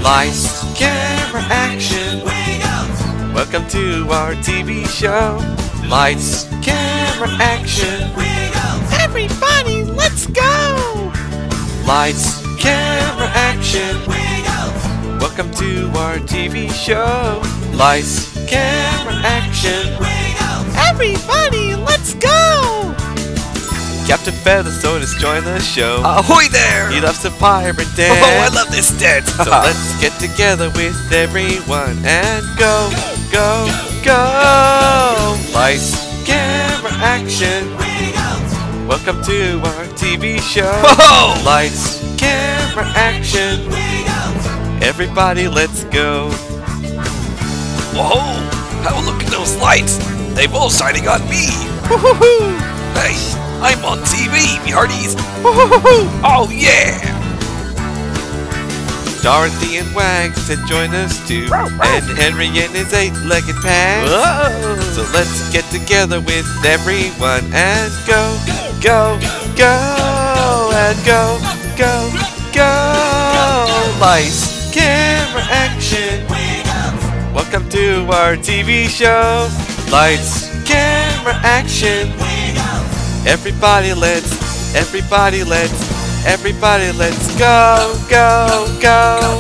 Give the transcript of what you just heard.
Lights, camera, action. Welcome to our TV show. Lights, camera, action. Everybody, let's go! Lights, camera, action. Welcome to our TV show. Lights, camera, action. Everybody, let's go! Captain Featherstone has joined the show. Ahoy there! He loves to pirate dance. Oh, I love this dance! So let's get together with everyone and go, go, go! Lights, camera, action. Welcome to our TV show. Whoa! Lights, camera, action. Everybody, let's go. Whoa! Have a look at those lights! They're all shining on me! Woo-hoo-hoo! Hey, I'm on TV, me hearties! Woo-hoo-hoo! Oh yeah! Dorothy and Wags had joined us too, and Henry in his eight-legged pants. Whoa! So let's get together with everyone and go, go, go, and go, go, go. Lights, camera, action. Welcome to our TV show. Lights, camera, action. Everybody, let's go, go, go.